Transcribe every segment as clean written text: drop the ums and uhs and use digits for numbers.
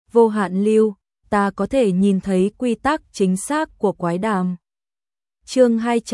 vô hạn lưu, ta có thể nhìn thấy quy tắc chính xác của quái đàm. Chương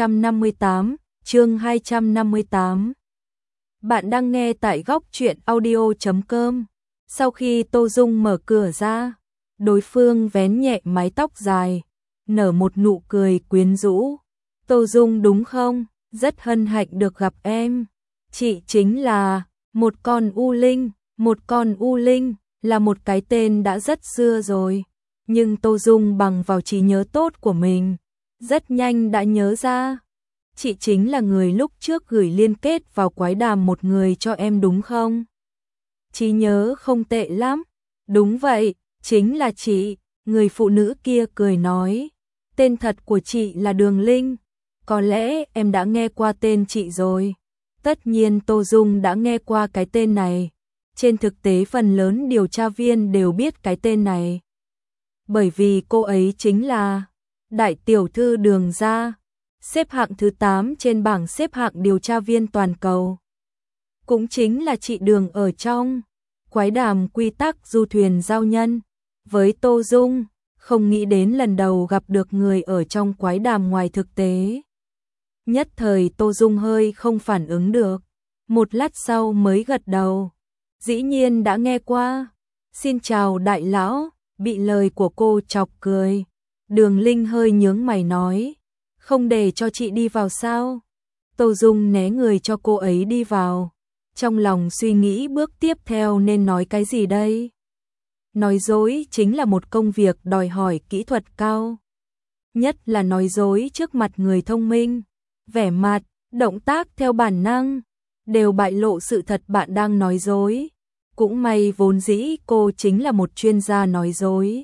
258. Bạn đang nghe tại góc truyện audio.com. Sau khi Tô Dung mở cửa ra, đối phương vén nhẹ mái tóc dài, nở một nụ cười quyến rũ. Tô Dung đúng không? Rất hân hạnh được gặp em. Chị chính là một con u linh. Một con u linh là một cái tên đã rất xưa rồi. Nhưng Tô Dung bằng vào trí nhớ tốt của mình, rất nhanh đã nhớ ra. Chị chính là người lúc trước gửi liên kết vào quái đàm một người cho em đúng không? Trí nhớ không tệ lắm. Đúng vậy, chính là chị. Người phụ nữ kia cười nói. Tên thật của chị là Đường Linh. Có lẽ em đã nghe qua tên chị rồi. Tất nhiên Tô Dung đã nghe qua cái tên này. Trên thực tế phần lớn điều tra viên đều biết cái tên này. Bởi vì cô ấy chính là đại tiểu thư Đường gia, xếp hạng thứ 8 trên bảng xếp hạng điều tra viên toàn cầu. Cũng chính là chị Đường ở trong quái đàm quy tắc du thuyền giao nhân. Với Tô Dung, không nghĩ đến lần đầu gặp được người ở trong quái đàm ngoài thực tế. Nhất thời Tô Dung hơi không phản ứng được. Một lát sau mới gật đầu. Dĩ nhiên đã nghe qua. Xin chào đại lão. Bị lời của cô chọc cười. Đường Linh hơi nhướng mày nói. Không để cho chị đi vào sao? Tô Dung né người cho cô ấy đi vào. Trong lòng suy nghĩ bước tiếp theo nên nói cái gì đây? Nói dối chính là một công việc đòi hỏi kỹ thuật cao. Nhất là nói dối trước mặt người thông minh. Vẻ mặt, động tác theo bản năng đều bại lộ sự thật bạn đang nói dối. Cũng may vốn dĩ cô chính là một chuyên gia nói dối.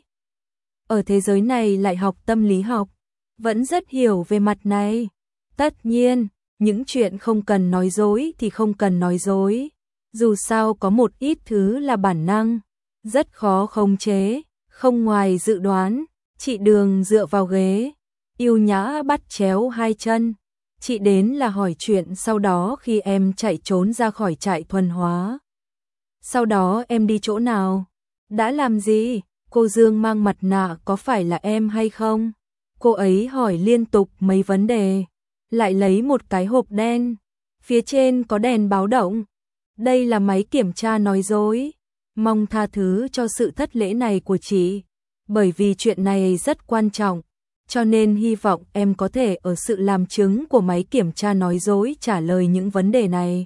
Ở thế giới này lại học tâm lý học, vẫn rất hiểu về mặt này. Tất nhiên, những chuyện không cần nói dối thì không cần nói dối. Dù sao có một ít thứ là bản năng, rất khó khống chế, không ngoài dự đoán. Chị Đường dựa vào ghế, yêu nhã bắt chéo hai chân. Chị đến là hỏi chuyện sau đó khi em chạy trốn ra khỏi trại thuần hóa. Sau đó em đi chỗ nào? Đã làm gì? Cô Dương mang mặt nạ có phải là em hay không? Cô ấy hỏi liên tục mấy vấn đề. Lại lấy một cái hộp đen. Phía trên có đèn báo động. Đây là máy kiểm tra nói dối. Mong tha thứ cho sự thất lễ này của chị. Bởi vì chuyện này rất quan trọng. Cho nên hy vọng em có thể ở sự làm chứng của máy kiểm tra nói dối trả lời những vấn đề này.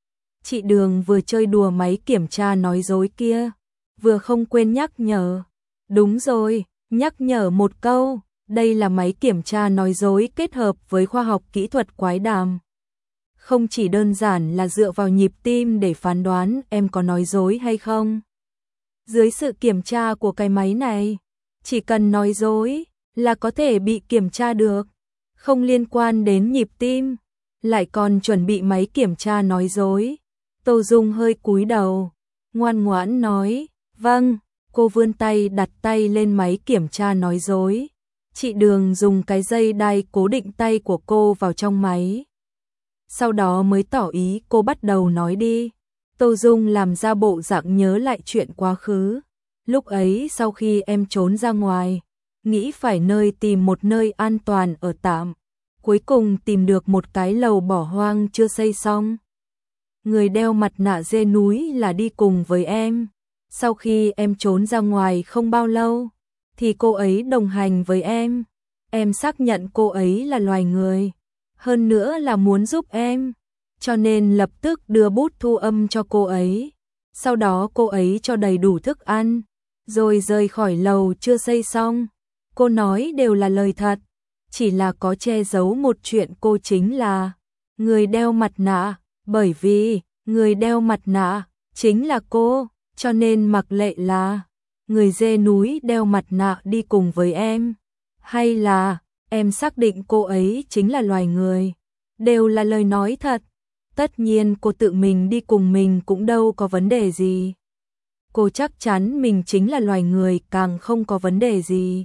Chị Đường vừa chơi đùa máy kiểm tra nói dối kia, vừa không quên nhắc nhở. Đúng rồi, nhắc nhở một câu, đây là máy kiểm tra nói dối kết hợp với khoa học kỹ thuật quái đàm. Không chỉ đơn giản là dựa vào nhịp tim để phán đoán em có nói dối hay không. Dưới sự kiểm tra của cái máy này, chỉ cần nói dối là có thể bị kiểm tra được, không liên quan đến nhịp tim, lại còn chuẩn bị máy kiểm tra nói dối. Tô Dung hơi cúi đầu, ngoan ngoãn nói, vâng. Cô vươn tay đặt tay lên máy kiểm tra nói dối. Chị Đường dùng cái dây đai cố định tay của cô vào trong máy. Sau đó mới tỏ ý cô bắt đầu nói đi. Tô Dung làm ra bộ dạng nhớ lại chuyện quá khứ. Lúc ấy sau khi em trốn ra ngoài, nghĩ phải tìm một nơi an toàn ở tạm. Cuối cùng tìm được một cái lầu bỏ hoang chưa xây xong. Người đeo mặt nạ dê núi là đi cùng với em. Sau khi em trốn ra ngoài không bao lâu, thì cô ấy đồng hành với em. Em xác nhận cô ấy là loài người, hơn nữa là muốn giúp em, cho nên lập tức đưa bút thu âm cho cô ấy. Sau đó cô ấy cho đầy đủ thức ăn, rồi rời khỏi lầu chưa xây xong. Cô nói đều là lời thật, chỉ là có che giấu một chuyện cô chính là người đeo mặt nạ, bởi vì người đeo mặt nạ chính là cô. Cho nên mặc lệ là người dê núi đeo mặt nạ đi cùng với em, hay là em xác định cô ấy chính là loài người, đều là lời nói thật. Tất nhiên cô tự mình đi cùng mình cũng đâu có vấn đề gì. Cô chắc chắn mình chính là loài người càng không có vấn đề gì.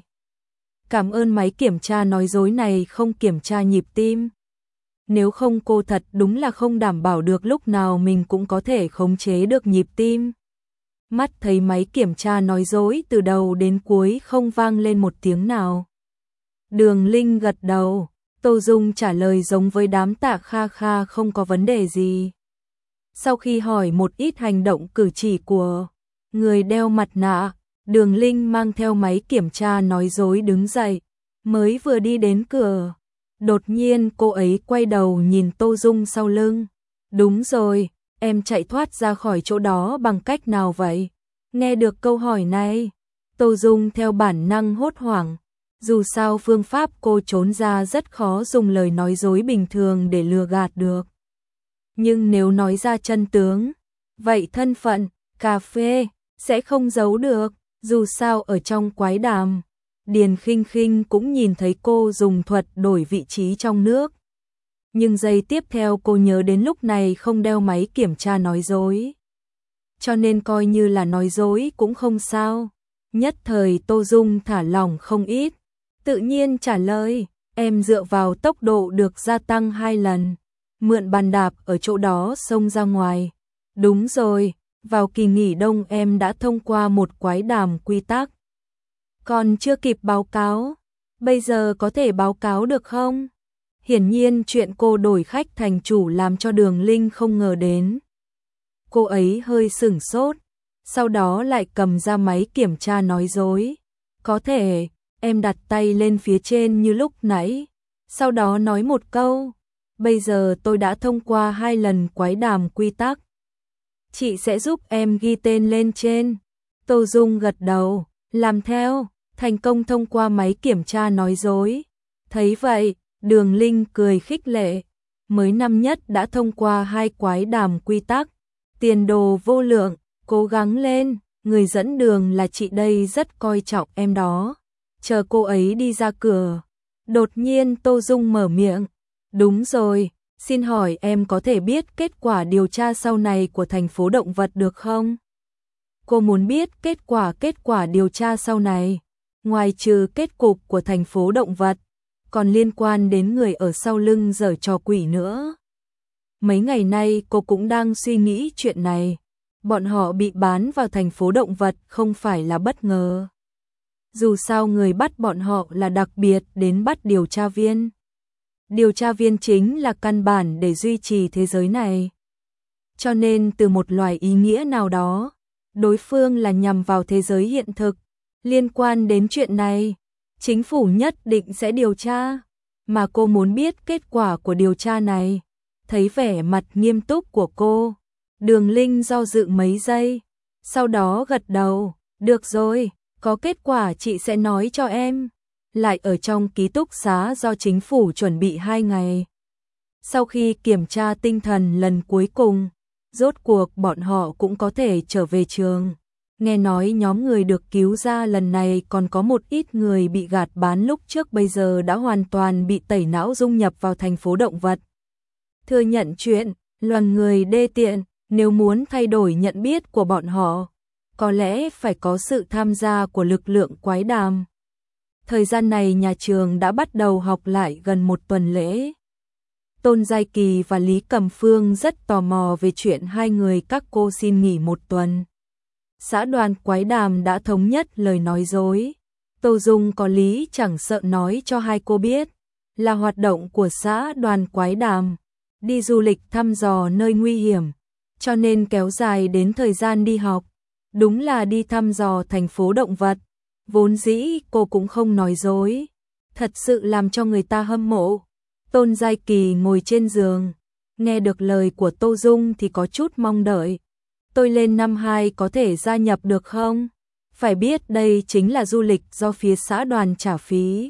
Cảm ơn máy kiểm tra nói dối này không kiểm tra nhịp tim. Nếu không cô thật đúng là không đảm bảo được lúc nào mình cũng có thể khống chế được nhịp tim. mắt thấy máy kiểm tra nói dối từ đầu đến cuối không vang lên một tiếng nào. Đường Linh gật đầu, Tô Dung trả lời giống với đám Tạ Kha Kha không có vấn đề gì. Sau khi hỏi một ít hành động cử chỉ của người đeo mặt nạ, Đường Linh mang theo máy kiểm tra nói dối đứng dậy, mới vừa đi đến cửa. Đột nhiên cô ấy quay đầu nhìn Tô Dung sau lưng. Đúng rồi, em chạy thoát ra khỏi chỗ đó bằng cách nào vậy? Nghe được câu hỏi này, Tô Dung theo bản năng hốt hoảng. Dù sao phương pháp cô trốn ra rất khó dùng lời nói dối bình thường để lừa gạt được. Nhưng nếu nói ra chân tướng, vậy thân phận, cà phê, sẽ không giấu được. Dù sao ở trong quái đàm, Điền Khinh Khinh cũng nhìn thấy cô dùng thuật đổi vị trí trong nước. Nhưng giây tiếp theo cô nhớ đến lúc này không đeo máy kiểm tra nói dối. Cho nên coi như là nói dối cũng không sao. Nhất thời Tô Dung thả lỏng không ít. Tự nhiên trả lời, em dựa vào tốc độ được gia tăng 2 lần. Mượn bàn đạp ở chỗ đó xông ra ngoài. Đúng rồi, vào kỳ nghỉ đông em đã thông qua một quái đàm quy tắc. Còn chưa kịp báo cáo, bây giờ có thể báo cáo được không? Hiển nhiên chuyện cô đổi khách thành chủ làm cho Đường Linh không ngờ đến. Cô ấy hơi sửng sốt, sau đó lại cầm ra máy kiểm tra nói dối. Có thể, em đặt tay lên phía trên như lúc nãy, sau đó nói một câu. Bây giờ tôi đã thông qua 2 lần quái đàm quy tắc. Chị sẽ giúp em ghi tên lên trên. Tô Dung gật đầu, làm theo, thành công thông qua máy kiểm tra nói dối. Thấy vậy, Đường Linh cười khích lệ. Mới năm nhất đã thông qua 2 quái đàm quy tắc. Tiền đồ vô lượng, cố gắng lên, người dẫn đường là chị đây rất coi trọng em đó. Chờ cô ấy đi ra cửa. Đột nhiên Tô Dung mở miệng. Đúng rồi, xin hỏi em có thể biết kết quả điều tra sau này của thành phố động vật được không? Cô muốn biết kết quả điều tra sau này, ngoài trừ kết cục của thành phố động vật, còn liên quan đến người ở sau lưng giở trò quỷ nữa. Mấy ngày nay cô cũng đang suy nghĩ chuyện này, bọn họ bị bán vào thành phố động vật không phải là bất ngờ. Dù sao người bắt bọn họ là đặc biệt đến bắt điều tra viên. Điều tra viên chính là căn bản để duy trì thế giới này. Cho nên từ một loài ý nghĩa nào đó, đối phương là nhằm vào thế giới hiện thực. Liên quan đến chuyện này, chính phủ nhất định sẽ điều tra. Mà cô muốn biết kết quả của điều tra này. Thấy vẻ mặt nghiêm túc của cô, Đường Linh do dự mấy giây, sau đó gật đầu. Được rồi, có kết quả chị sẽ nói cho em. Lại ở trong ký túc xá do chính phủ chuẩn bị 2 ngày. Sau khi kiểm tra tinh thần lần cuối cùng, rốt cuộc bọn họ cũng có thể trở về trường. Nghe nói nhóm người được cứu ra lần này còn có một ít người bị gạt bán lúc trước bây giờ đã hoàn toàn bị tẩy não dung nhập vào thành phố động vật. Thừa nhận chuyện, loài người đê tiện, nếu muốn thay đổi nhận biết của bọn họ, có lẽ phải có sự tham gia của lực lượng quái đàm. Thời gian này nhà trường đã bắt đầu học lại gần 1 tuần lễ. Tôn Giai Kỳ và Lý Cẩm Phương rất tò mò về chuyện 2 người các cô xin nghỉ 1 tuần. Xã đoàn quái đàm đã thống nhất lời nói dối. Tô Dung có lý chẳng sợ nói cho 2 cô biết, là hoạt động của xã đoàn quái đàm, đi du lịch thăm dò nơi nguy hiểm, cho nên kéo dài đến thời gian đi học. Đúng là đi thăm dò thành phố động vật. Vốn dĩ cô cũng không nói dối, thật sự làm cho người ta hâm mộ. Tôn Giai Kỳ ngồi trên giường, nghe được lời của Tô Dung thì có chút mong đợi. Tôi lên năm 2 có thể gia nhập được không? Phải biết đây chính là du lịch do phía xã đoàn trả phí.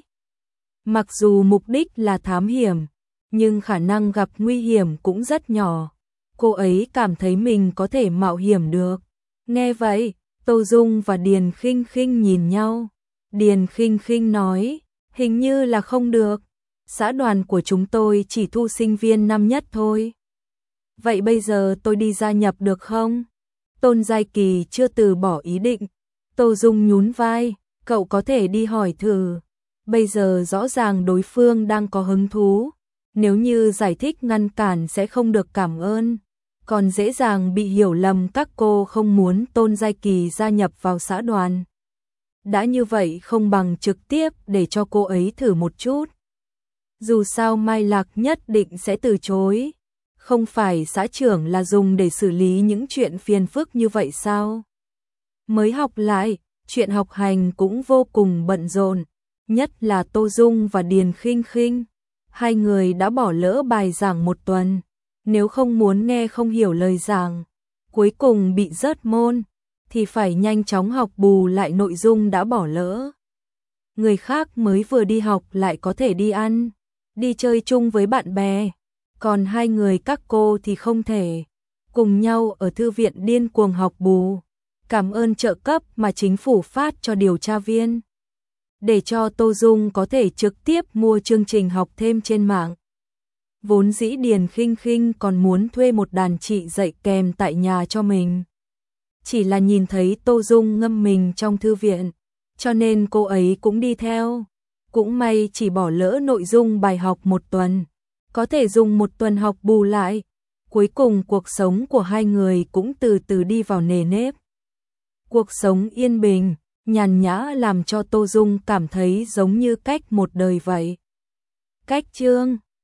Mặc dù mục đích là thám hiểm, nhưng khả năng gặp nguy hiểm cũng rất nhỏ. Cô ấy cảm thấy mình có thể mạo hiểm được. Nghe vậy, Tô Dung và Điền Khinh Khinh nhìn nhau. Điền Khinh Khinh nói, hình như là không được. Xã đoàn của chúng tôi chỉ thu sinh viên năm nhất thôi. Vậy bây giờ tôi đi gia nhập được không? Tôn Giai Kỳ chưa từ bỏ ý định. Tô Dung nhún vai, cậu có thể đi hỏi thử. Bây giờ rõ ràng đối phương đang có hứng thú. Nếu như giải thích ngăn cản sẽ không được cảm ơn. còn dễ dàng bị hiểu lầm các cô không muốn Tôn Giai Kỳ gia nhập vào xã đoàn. Đã như vậy không bằng trực tiếp để cho cô ấy thử một chút. Dù sao Mai Lạc nhất định sẽ từ chối. Không phải xã trưởng là dùng để xử lý những chuyện phiền phức như vậy sao? Mới học lại, chuyện học hành cũng vô cùng bận rộn, nhất là Tô Dung và Điền Khinh Khinh. Hai người đã bỏ lỡ bài giảng một tuần, nếu không muốn nghe không hiểu lời giảng, cuối cùng bị rớt môn, thì phải nhanh chóng học bù lại nội dung đã bỏ lỡ. Người khác mới vừa đi học lại có thể đi ăn, đi chơi chung với bạn bè, còn hai người các cô thì không thể. Cùng nhau ở thư viện điên cuồng học bù, cảm ơn trợ cấp mà chính phủ phát cho điều tra viên, để cho Tô Dung có thể trực tiếp mua chương trình học thêm trên mạng. Vốn dĩ Điền Khinh Khinh còn muốn thuê một đàn chị dạy kèm tại nhà cho mình. Chỉ là nhìn thấy Tô Dung ngâm mình trong thư viện, cho nên cô ấy cũng đi theo. Cũng may chỉ bỏ lỡ nội dung bài học một tuần, có thể dùng một tuần học bù lại. Cuối cùng cuộc sống của hai người cũng từ từ đi vào nề nếp. Cuộc sống yên bình, nhàn nhã làm cho Tô Dung cảm thấy giống như cách một đời vậy. Cách chương